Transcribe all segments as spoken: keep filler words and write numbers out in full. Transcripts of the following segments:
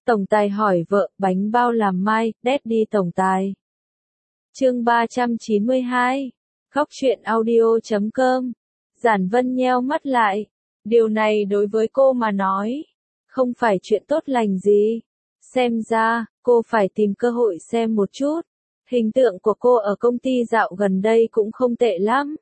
Tổng tài hỏi vợ, bánh bao làm mai, Daddy tổng tài. Chương ba trăm chín mươi hai. Góc truyện audio chấm com. Giản Vân nheo mắt lại. Điều này đối với cô mà nói, không phải chuyện tốt lành gì. Xem ra, cô phải tìm cơ hội xem một chút. Hình tượng của cô ở công ty dạo gần đây cũng không tệ lắm.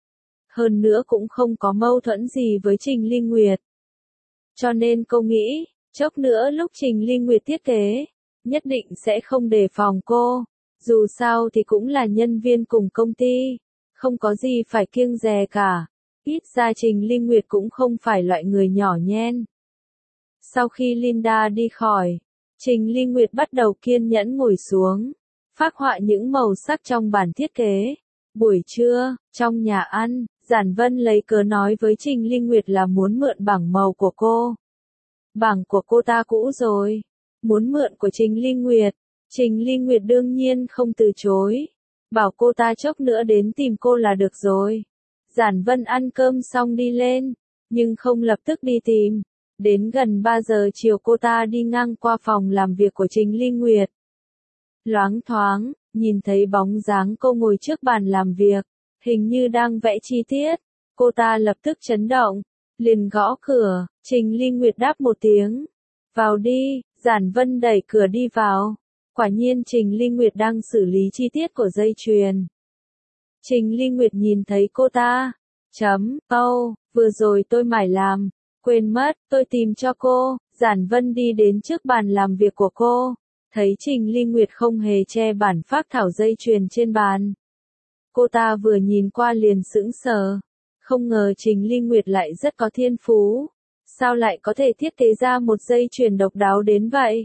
Hơn nữa cũng không có mâu thuẫn gì với Trình Ly Nguyệt. Cho nên cô nghĩ, chốc nữa lúc Trình Ly Nguyệt thiết kế, nhất định sẽ không đề phòng cô. Dù sao thì cũng là nhân viên cùng công ty, không có gì phải kiêng dè cả. Ít ra Trình Ly Nguyệt cũng không phải loại người nhỏ nhen. Sau khi Linda đi khỏi, Trình Ly Nguyệt bắt đầu kiên nhẫn ngồi xuống, phác họa những màu sắc trong bản thiết kế. Buổi trưa, trong nhà ăn, Giản Vân lấy cớ nói với Trình Ly Nguyệt là muốn mượn bảng màu của cô. Bảng của cô ta cũ rồi, muốn mượn của Trình Ly Nguyệt. Trình Ly Nguyệt đương nhiên không từ chối, bảo cô ta chốc nữa đến tìm cô là được rồi. Giản Vân ăn cơm xong đi lên, nhưng không lập tức đi tìm. Đến gần ba giờ chiều cô ta đi ngang qua phòng làm việc của Trình Ly Nguyệt. Loáng thoáng, nhìn thấy bóng dáng cô ngồi trước bàn làm việc, hình như đang vẽ chi tiết. Cô ta lập tức chấn động, liền gõ cửa. Trình Ly Nguyệt đáp một tiếng. Vào đi. Giản Vân đẩy cửa đi vào. Quả nhiên Trình Ly Nguyệt đang xử lý chi tiết của dây chuyền. Trình Ly Nguyệt nhìn thấy cô ta. Chấm, câu, vừa rồi tôi mải làm, quên mất, tôi tìm cho cô. Giản Vân đi đến trước bàn làm việc của cô, thấy Trình Ly Nguyệt không hề che bản phác thảo dây chuyền trên bàn. Cô ta vừa nhìn qua liền sững sờ, không ngờ Trình Ly Nguyệt lại rất có thiên phú, sao lại có thể thiết kế ra một dây chuyền độc đáo đến vậy?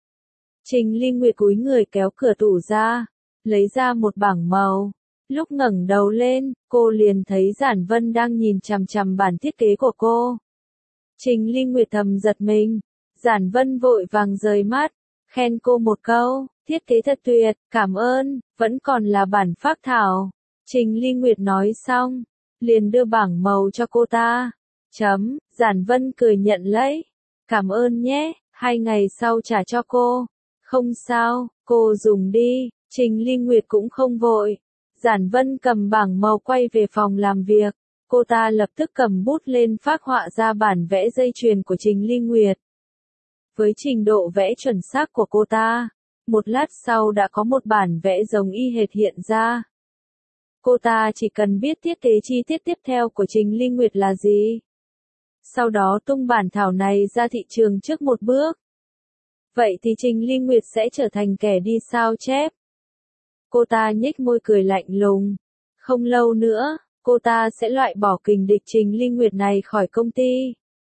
Trình Ly Nguyệt cúi người kéo cửa tủ ra, lấy ra một bảng màu. Lúc ngẩng đầu lên, cô liền thấy Giản Vân đang nhìn chằm chằm bản thiết kế của cô. Trình Ly Nguyệt thầm giật mình, Giản Vân vội vàng rời mắt, khen cô một câu, thiết kế thật tuyệt, cảm ơn, vẫn còn là bản phác thảo. Trình Ly Nguyệt nói xong, liền đưa bảng màu cho cô ta. Chấm, Giản Vân cười nhận lấy, cảm ơn nhé, hai ngày sau trả cho cô. Không sao, cô dùng đi. Trình Ly Nguyệt cũng không vội. Giản Vân cầm bảng màu quay về phòng làm việc. Cô ta lập tức cầm bút lên phác họa ra bản vẽ dây chuyền của Trình Ly Nguyệt. Với trình độ vẽ chuẩn xác của cô ta, một lát sau đã có một bản vẽ giống y hệt hiện ra. Cô ta chỉ cần biết thiết kế chi tiết tiếp theo của Trình Ly Nguyệt là gì. Sau đó tung bản thảo này ra thị trường trước một bước. Vậy thì Trình Ly Nguyệt sẽ trở thành kẻ đi sao chép. Cô ta nhếch môi cười lạnh lùng. Không lâu nữa, cô ta sẽ loại bỏ kình địch Trình Ly Nguyệt này khỏi công ty.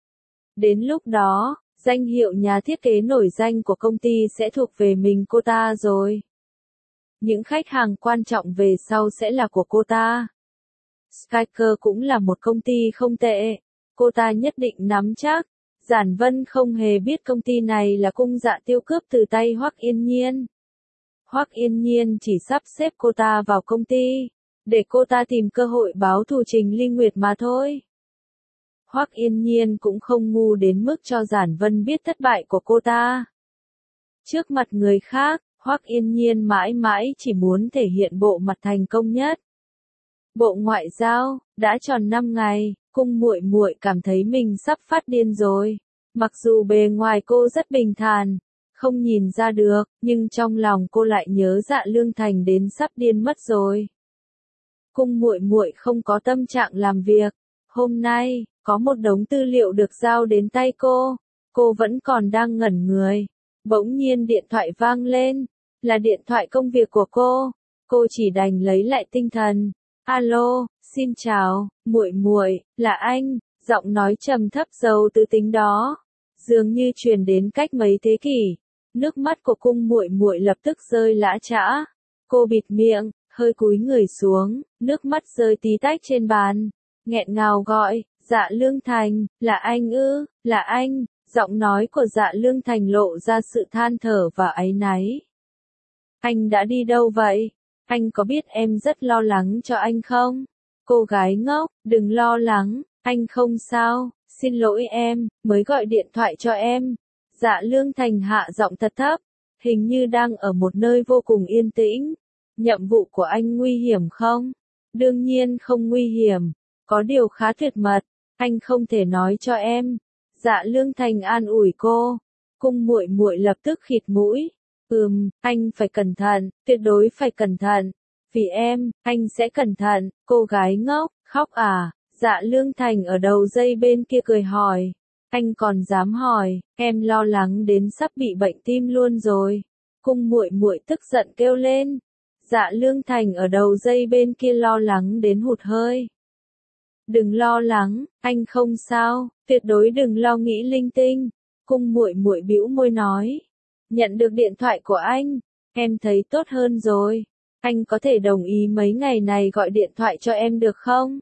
Đến lúc đó, danh hiệu nhà thiết kế nổi danh của công ty sẽ thuộc về mình cô ta rồi. Những khách hàng quan trọng về sau sẽ là của cô ta. Skyker cũng là một công ty không tệ. Cô ta nhất định nắm chắc. Giản Vân không hề biết công ty này là cung dạ tiêu cướp từ tay Hoắc Yên Nhiên. Hoắc Yên Nhiên chỉ sắp xếp cô ta vào công ty, để cô ta tìm cơ hội báo thù Trình Ly Nguyệt mà thôi. Hoắc Yên Nhiên cũng không ngu đến mức cho Giản Vân biết thất bại của cô ta. Trước mặt người khác, Hoắc Yên Nhiên mãi mãi chỉ muốn thể hiện bộ mặt thành công nhất. Bộ Ngoại giao, đã tròn năm ngày, Cung Muội Muội cảm thấy mình sắp phát điên rồi. Mặc dù bề ngoài cô rất bình thản, không nhìn ra được, nhưng trong lòng cô lại nhớ Dạ Lương Thành đến sắp điên mất rồi. Cung Muội Muội không có tâm trạng làm việc. Hôm nay, có một đống tư liệu được giao đến tay cô. Cô vẫn còn đang ngẩn người. Bỗng nhiên điện thoại vang lên. Là điện thoại công việc của cô. Cô chỉ đành lấy lại tinh thần. Alo, xin chào, muội muội, là anh. Giọng nói trầm thấp giàu tư tính đó, dường như truyền đến cách mấy thế kỷ. Nước mắt của Cung Muội Muội lập tức rơi lã chã. Cô bịt miệng, hơi cúi người xuống, nước mắt rơi tí tách trên bàn, nghẹn ngào gọi, Dạ Lương Thành, là anh ư, là anh. Giọng nói của Dạ Lương Thành lộ ra sự than thở và áy náy. Anh đã đi đâu vậy? Anh có biết em rất lo lắng cho anh không? Cô gái ngốc, đừng lo lắng, anh không sao, xin lỗi em, mới gọi điện thoại cho em. Dạ Lương Thành hạ giọng thật thấp, hình như đang ở một nơi vô cùng yên tĩnh. Nhiệm vụ của anh nguy hiểm không? Đương nhiên không nguy hiểm, có điều khá tuyệt mật, anh không thể nói cho em. Dạ Lương Thành an ủi cô. Cung muội muội lập tức khịt mũi. Ừm, anh phải cẩn thận, tuyệt đối phải cẩn thận. Vì em, anh sẽ cẩn thận. Cô gái ngốc, khóc à? Dạ Lương Thành ở đầu dây bên kia cười hỏi. Anh còn dám hỏi, em lo lắng đến sắp bị bệnh tim luôn rồi. Cung muội muội tức giận kêu lên. Dạ Lương Thành ở đầu dây bên kia lo lắng đến hụt hơi. Đừng lo lắng, anh không sao, tuyệt đối đừng lo nghĩ linh tinh. Cung muội muội bĩu môi nói. Nhận được điện thoại của anh, em thấy tốt hơn rồi. Anh có thể đồng ý mấy ngày này gọi điện thoại cho em được không?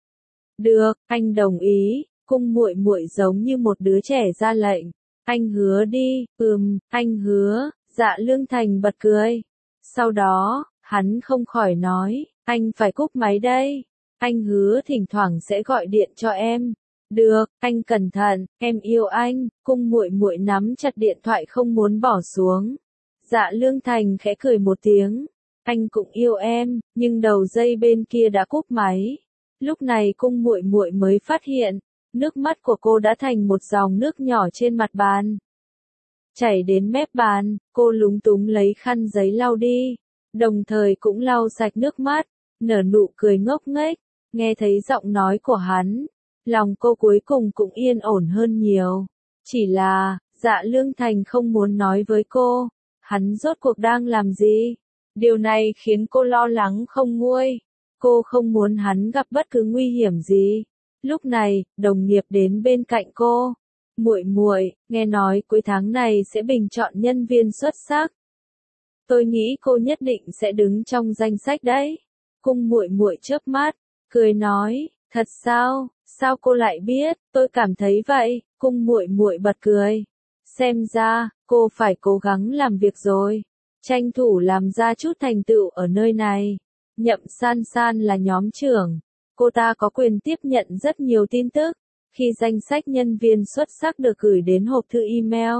Được, anh đồng ý. Cung muội muội giống như một đứa trẻ ra lệnh. Anh hứa đi. Ừm, anh hứa. Dạ Lương Thành bật cười. Sau đó, hắn không khỏi nói, anh phải cúp máy đây. Anh hứa thỉnh thoảng sẽ gọi điện cho em. Được, anh cẩn thận, em yêu anh. Cung muội muội nắm chặt điện thoại không muốn bỏ xuống. Dạ Lương Thành khẽ cười một tiếng. Anh cũng yêu em, nhưng đầu dây bên kia đã cúp máy. Lúc này cung muội muội mới phát hiện, nước mắt của cô đã thành một dòng nước nhỏ trên mặt bàn. Chảy đến mép bàn, cô lúng túng lấy khăn giấy lau đi, đồng thời cũng lau sạch nước mắt, nở nụ cười ngốc nghếch. Nghe thấy giọng nói của hắn, lòng cô cuối cùng cũng yên ổn hơn nhiều. Chỉ là, Dạ Lương Thành không muốn nói với cô, hắn rốt cuộc đang làm gì. Điều này khiến cô lo lắng không nguôi. Cô không muốn hắn gặp bất cứ nguy hiểm gì. Lúc này, đồng nghiệp đến bên cạnh cô. Muội muội, nghe nói cuối tháng này sẽ bình chọn nhân viên xuất sắc. Tôi nghĩ cô nhất định sẽ đứng trong danh sách đấy. Cung muội muội chớp mắt, cười nói, thật sao? Sao cô lại biết? Tôi cảm thấy vậy. Cung muội muội bật cười. Xem ra, cô phải cố gắng làm việc rồi. Tranh thủ làm ra chút thành tựu ở nơi này. Nhậm San San là nhóm trưởng. Cô ta có quyền tiếp nhận rất nhiều tin tức. Khi danh sách nhân viên xuất sắc được gửi đến hộp thư email,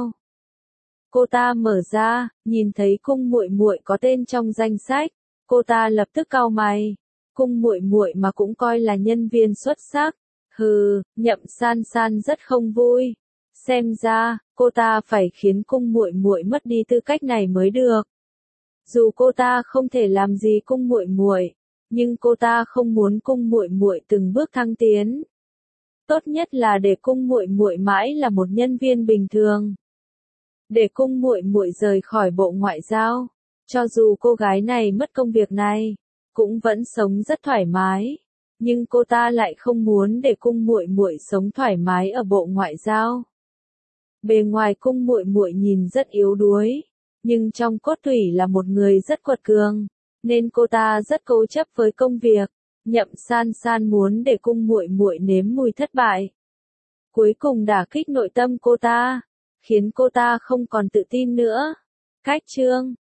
cô ta mở ra, nhìn thấy cung muội muội có tên trong danh sách. Cô ta lập tức cau mày. Cung muội muội mà cũng coi là nhân viên xuất sắc. Hừ, Nhậm San San rất không vui. Xem ra, cô ta phải khiến cung muội muội mất đi tư cách này mới được. Dù cô ta không thể làm gì cung muội muội, nhưng cô ta không muốn cung muội muội từng bước thăng tiến. Tốt nhất là để cung muội muội mãi là một nhân viên bình thường. Để cung muội muội rời khỏi Bộ Ngoại giao, cho dù cô gái này mất công việc này, cũng vẫn sống rất thoải mái, nhưng cô ta lại không muốn để cung muội muội sống thoải mái ở Bộ Ngoại giao. Bề ngoài cung muội muội nhìn rất yếu đuối, nhưng trong cốt tủy là một người rất quật cường, nên cô ta rất cố chấp với công việc. Nhậm San San muốn để cung muội muội nếm mùi thất bại. Cuối cùng đả kích nội tâm cô ta, khiến cô ta không còn tự tin nữa. Cách chương